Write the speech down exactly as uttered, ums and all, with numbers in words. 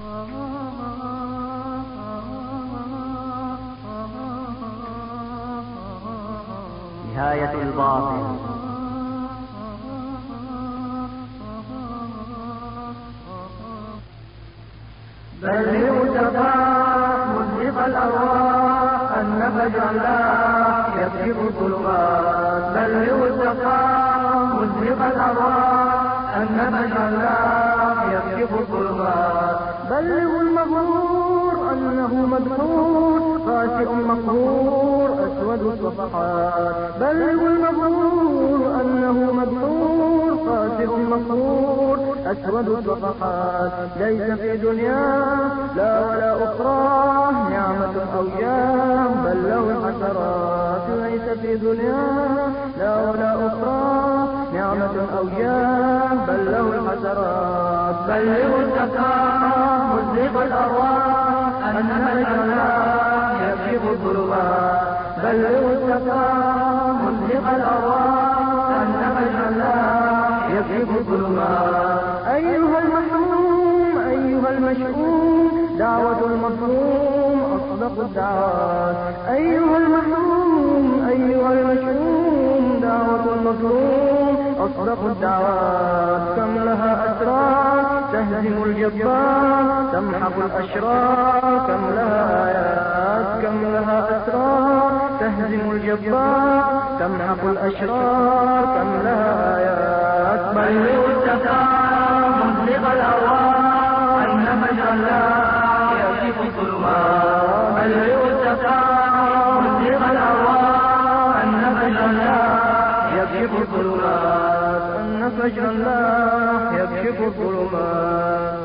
نهاية الباطل. بلغوا الشفاعة مذهب الأرواح النفج الله يكشف الظلمات. بلغوا الشفاعة مذهب الأرواح النفج الله يكشف الظلمات. بلغوا المغرور أنه مدحور خاسئ مقهور أسود الصفحات. بلغوا المغرور أنه مدحور خاسئ مقهور أسود الصفحات. ليس في دنيا لا ولا أخرى نعمة أو جاه بل له الحسرات. ليس في دنيا لا ولا أخرى نعمة أو جاه بل له الحسرات. بلغوا الشفاعة مذهب الأرواح النفج الله يكشف الظلمات. بلغوا الشفاعة مذهب الأرواح النفج الله يكشف الظلمات. أيها المحروم أيها المشؤوم دعوة المظلوم أصدق الدعوات. أيها المحروم أيها المشؤوم دعوة المظلوم أصدق الدعوات. كم لها أسرار تهزم الجبار تمحق الأشرار. كم لها آيات كم لها أسرار تهزم الجبار تمحق الأشرار. كم لها آيات. بلغوا الشفاعة مذهب الأرواح النفج الله يكشف الظلمات. بلغوا الشفاعة مذهب الأرواح النفج الله يكشف الظلمات. النفج الله يكشف الظلمات.